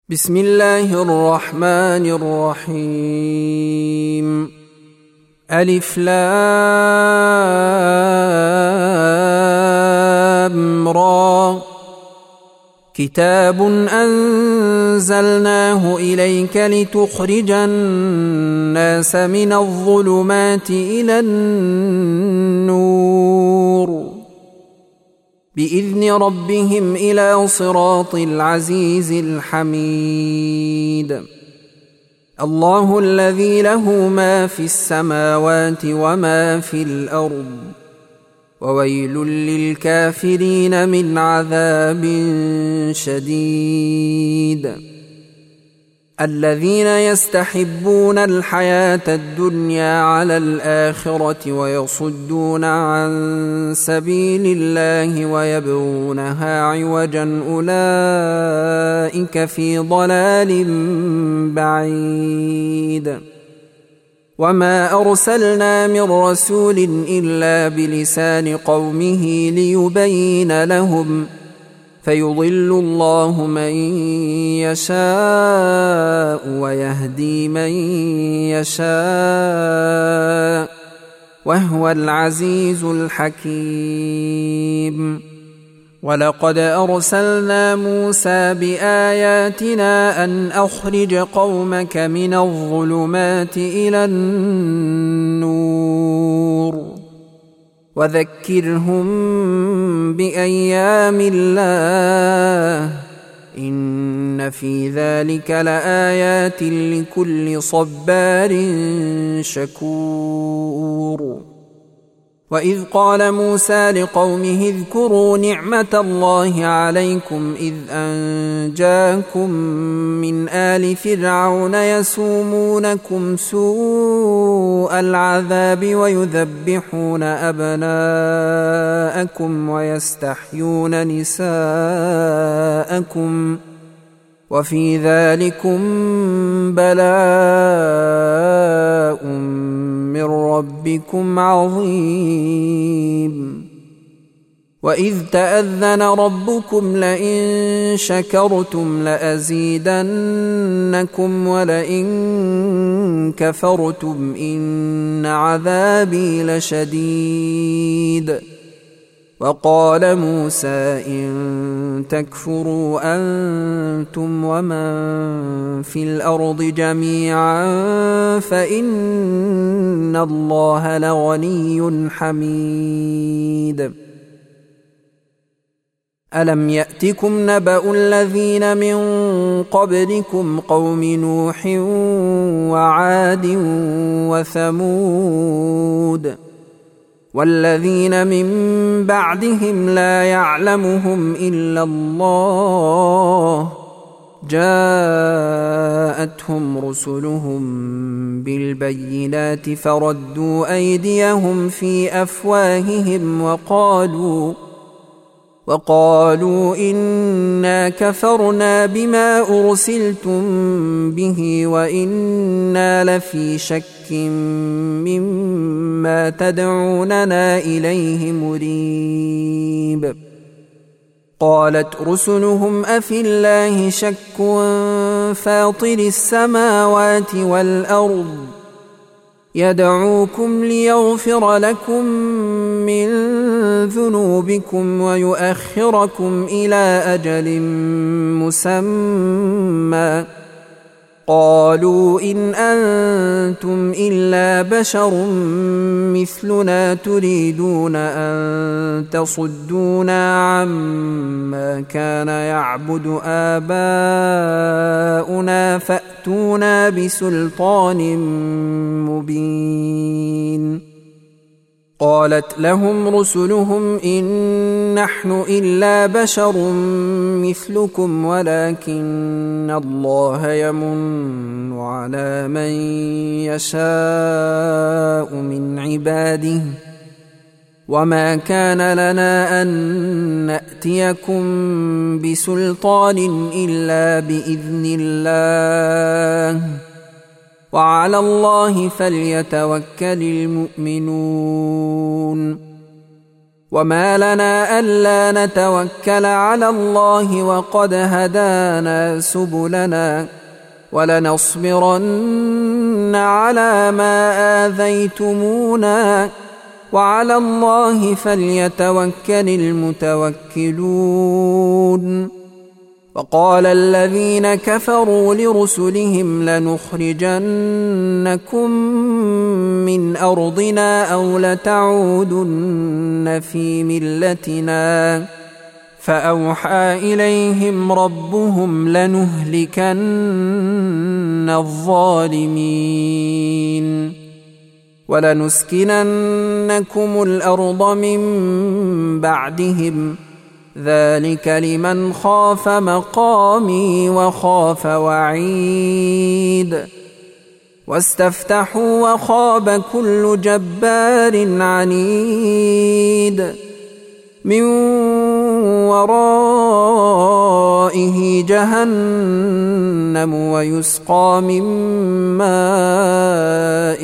بسم الله الرحمن الرحيم. ألف لام را. كتاب أنزلناه إليك لتخرج الناس من الظلمات إلى النور بإذن ربهم إلى صراط العزيز الحميد. الله الذي له ما في السماوات وما في الأرض وويل للكافرين من عذاب شديد. الذين يستحبون الحياة الدنيا على الآخرة ويصدون عن سبيل الله ويبغونها عوجا أولئك في ضلال بعيد. وما أرسلنا من رسول إلا بلسان قومه ليبين لهم فيضل الله من يشاء ويهدي من يشاء وهو العزيز الحكيم. ولقد أرسلنا موسى بآياتنا أن أخرج قومك من الظلمات إلى النور وذكرهم بأيام الله إن في ذلك لآيات لكل صبار شكور. وإذ قال موسى لقومه اذكروا نعمة الله عليكم إذ أنجاكم من آل فرعون يسومونكم سوء العذاب ويذبحون أبناءكم ويستحيون نساءكم وفي ذلكم بلاء من ربكم عظيم. وإذ تأذن ربكم لئن شكرتم لأزيدنكم ولئن كفرتم إن عذابي لشديد. وقال موسى إن تكفروا أنتم ومن في الأرض جميعا فإن الله لغني حميد. ألم يأتكم نبأ الذين من قبلكم قوم نوح وعاد وثمود والذين من بعدهم لا يعلمهم إلا الله جاءتهم رسلهم بالبينات فردوا أيديهم في أفواههم وقالوا إنا كفرنا بما أرسلتم به وإنا لفي شك مما تدعوننا إليه مريب. قالت رسلهم أفي الله شك فاطر السماوات والأرض يدعوكم ليغفر لكم من ذنوبكم ويؤخركم إلى أجل مسمى قالوا إن أنتم إلا بشر مثلنا تريدون أن تصدونا عما كان يعبد آباؤنا فأتونا بسلطان مبين. قالت لهم رسلهم إن نحن إلا بشر مثلكم ولكن الله يمن على من يشاء من عباده وما كان لنا أن نأتيكم بسلطان إلا بإذن الله وعلى الله فليتوكل المؤمنون. وما لنا ألا نتوكل على الله وقد هدانا سبلنا ولنصبرن على ما آذيتمونا وعلى الله فليتوكل المتوكلون. وقال الذين كفروا لرسلهم لنخرجنكم من أرضنا أو لتعودن في ملتنا فأوحى إليهم ربهم لنهلكن الظالمين ولنسكننكم الأرض من بعدهم ذلك لمن خاف مقامي وخاف وعيد. واستفتحوا وخاب كل جبار عنيد من ورائه جهنم ويسقى من ماء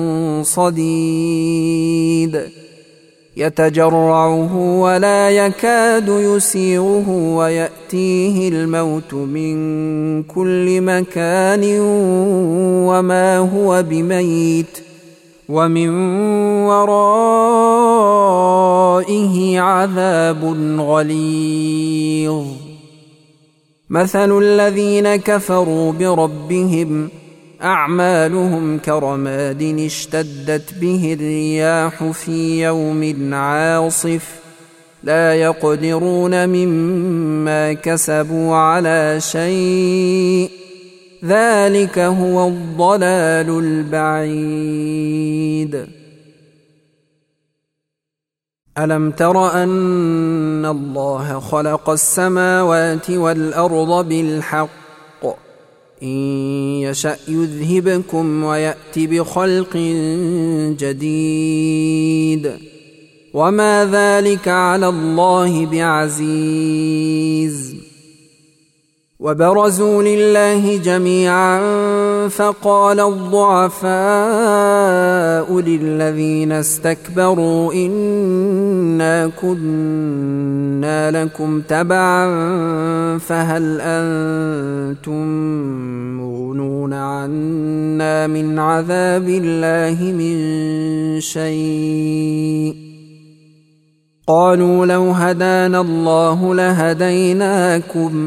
صديد يتجرعه ولا يكاد يسيغه ويأتيه الموت من كل مكان وما هو بميت ومن ورائه عذاب غليظ. مثل الذين كفروا بربهم أعمالهم كرماد اشتدت به الرياح في يوم عاصف لا يقدرون مما كسبوا على شيء ذلك هو الضلال البعيد. ألم تر أن الله خلق السماوات والأرض بالحق إن يشأ يذهبكم ويأت بخلق جديد وما ذلك على الله بعزيز. وبرزوا لله جميعا فقال الضعفاء للذين استكبروا إنا كنا لكم تبعا فهل أنتم مغنون عنا من عذاب الله من شيء قالوا لو هدانا الله لهديناكم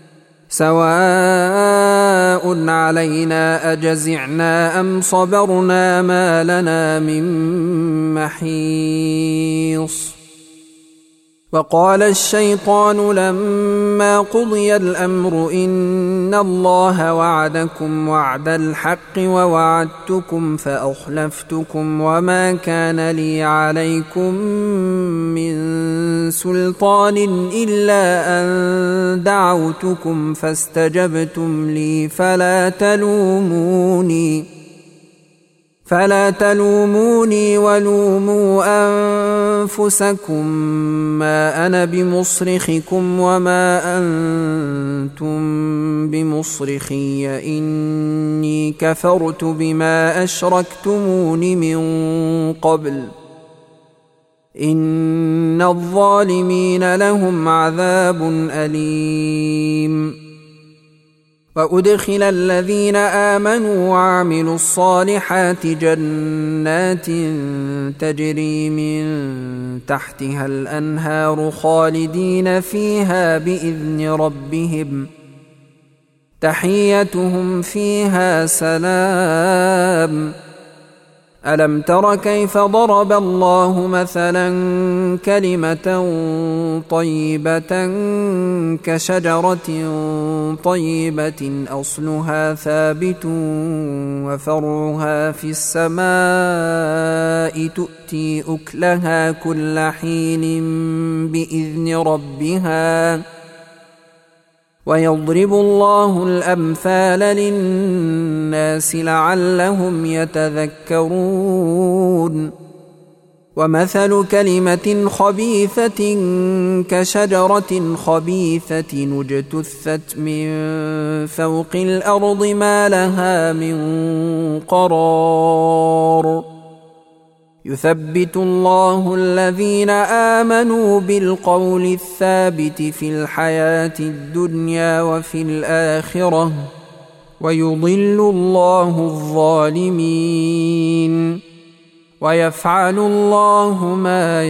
سواء علينا أجزعنا أم صبرنا ما لنا من محيص. وقال الشيطان لما قضي الأمر إن الله وعدكم وعد الحق ووعدتكم فأخلفتكم وما كان لي عليكم من سلطان إلا أن دعوتكم فاستجبتم لي فلا تلوموني ولوموا أنفسكم ما أنا بمصرخكم وما أنتم بمصرخي إني كفرت بما أشركتمون من قبل إن الظالمين لهم عذاب أليم. وأدخل الذين آمنوا وعملوا الصالحات جنات تجري من تحتها الأنهار خالدين فيها بإذن ربهم تحيتهم فيها سلام. ألم تر كيف ضرب الله مثلا كلمة طيبة كشجرة طيبة أصلها ثابت وفرعها في السماء تؤتي أكلها كل حين بإذن ربها ويضرب الله الأمثال للناس لعلهم يتذكرون. ومثل كلمة خبيثة كشجرة خبيثة اجتثت من فوق الأرض ما لها من قرار يثبت الله الذين آمنوا بالقول الثابت في الحياة الدنيا وفي الآخرة ويضل الله الظالمين ويفعل الله ما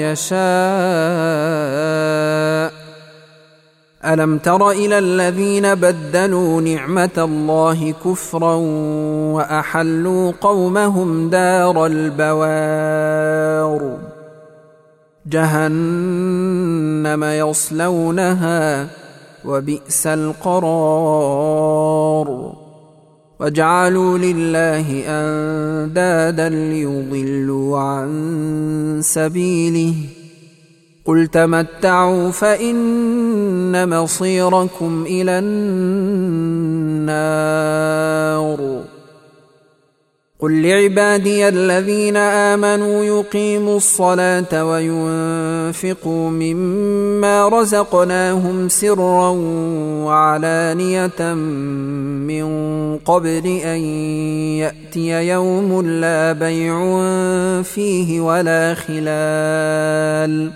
يشاء. ألم تر إلى الذين بدلوا نعمة الله كفرا وأحلوا قومهم دار البوار جهنم يصلونها وبئس القرار وجعلوا لله أندادا ليضلوا عن سبيله قل تمتعوا فإن مصيركم إلى النار. قل لعبادي الذين آمنوا يقيموا الصلاة وينفقوا مما رزقناهم سرا وعلانية من قبل أن يأتي يوم لا بيع فيه ولا خلال.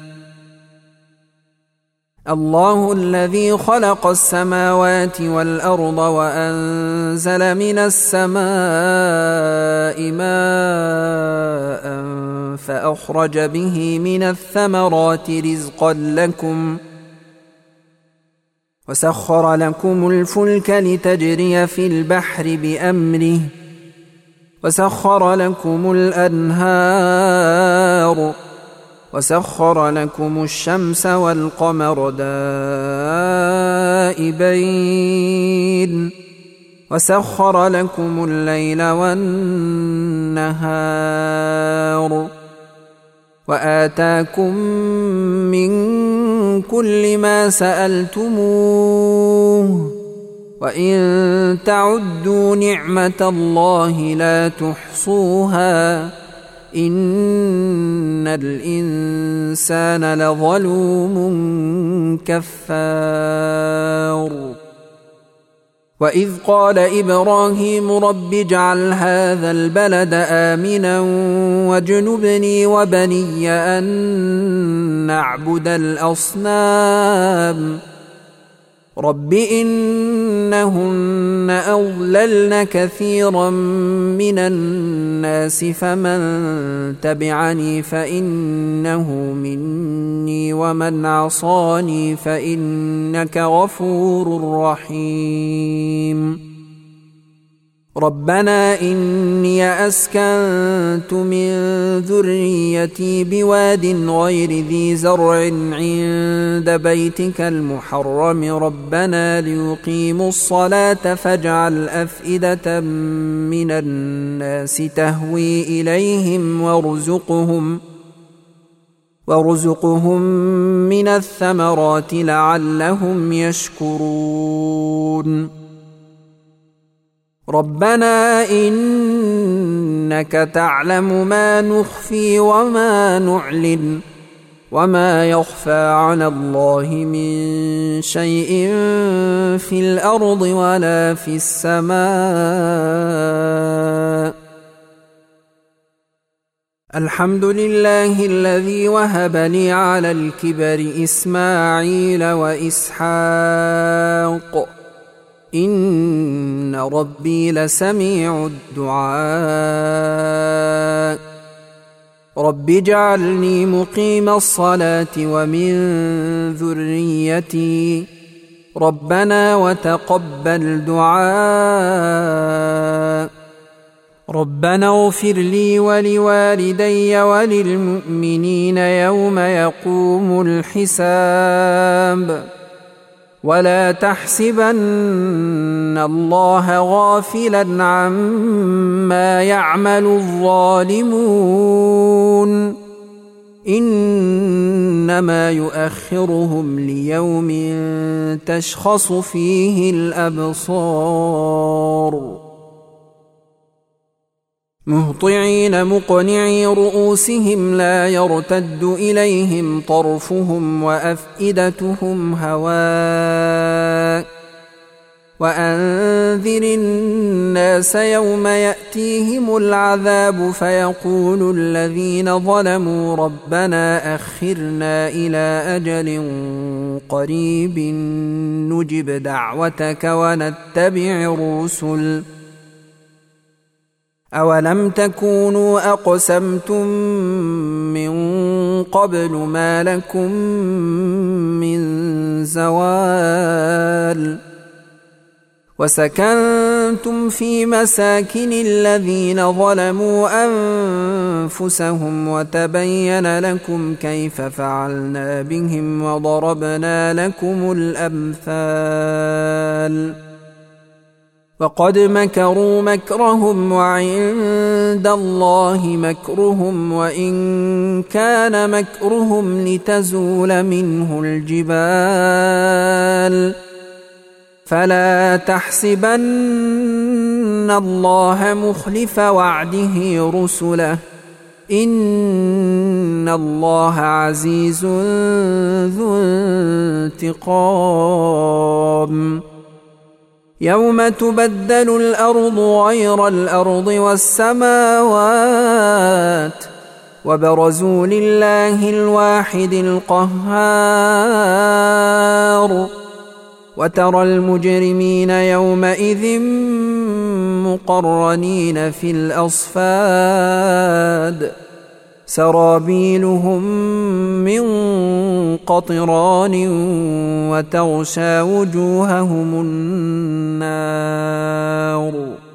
الله الذي خلق السماوات والأرض وأنزل من السماء ماء فأخرج به من الثمرات رزقا لكم وسخر لكم الفلك لتجري في البحر بأمره وسخر لكم الأنهار وسخر لكم الشمس والقمر دائبين وسخر لكم الليل والنهار وآتاكم من كل ما سألتموه وإن تعدوا نعمة الله لا تحصوها إن الإنسان لظلوم كفار. وإذ قال إبراهيم رب اجعل هذا البلد آمنا واجنبني وبني أن نعبد الأصنام رب إنهن أضللن كثيرا من الناس فمن تبعني فإنه مني ومن عصاني فإنك غفور رحيم. ربنا إني أسكنت من ذريتي بواد غير ذي زرع عند بيتك المحرم ربنا ليقيموا الصلاة فاجعل أفئدة من الناس تهوي إليهم وارزقهم من الثمرات لعلهم يشكرون. ربنا إنك تعلم ما نخفي وما نعلن وما يخفى على الله من شيء في الأرض ولا في السماء. الحمد لله الذي وهب لي على الكبر إسماعيل وإسحاق إن ربي لسميع الدعاء. رب اجعلني مقيم الصلاة ومن ذريتي ربنا وتقبل دعاء. ربنا اغفر لي ولوالدي وللمؤمنين يوم يقوم الحساب. ولا تحسبن الله غافلا عما يعمل الظالمون إنما يؤخرهم ليوم تشخص فيه الأبصار. مهطعين مقنعي رؤوسهم لا يرتد إليهم طرفهم وأفئدتهم هواء وأنذر الناس يوم يأتيهم العذاب فيقول الذين ظلموا ربنا أخرنا إلى أجل قريب نجب دعوتك ونتبع الرسل أولم تكونوا أقسمتم من قبل ما لكم من زوال وسكنتم في مساكن الذين ظلموا أنفسهم وتبين لكم كيف فعلنا بهم وضربنا لكم الأمثال وقد مكروا مكرهم وعند الله مكرهم وإن كان مكرهم لتزول منه الجبال فلا تحسبن الله مخلف وعده رسله إن الله عزيز ذو انتقام يوم تبدل الأرض غير الأرض والسماوات وبرزوا لله الواحد القهار وترى المجرمين يومئذ مقرنين في الأصفاد سرابيلهم من قطران وتغشى وجوههم النار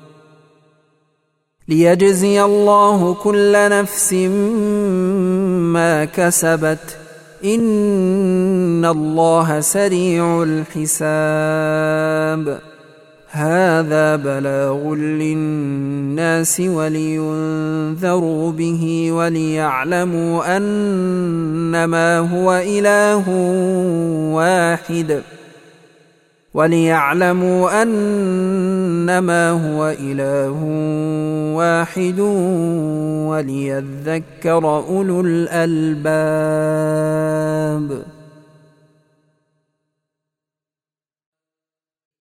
ليجزي الله كل نفس ما كسبت إن الله سريع الحساب هذا بلاغ للناس ولينذروا به وليعلموا أنما هو إله واحد وليذكر أولو الألباب.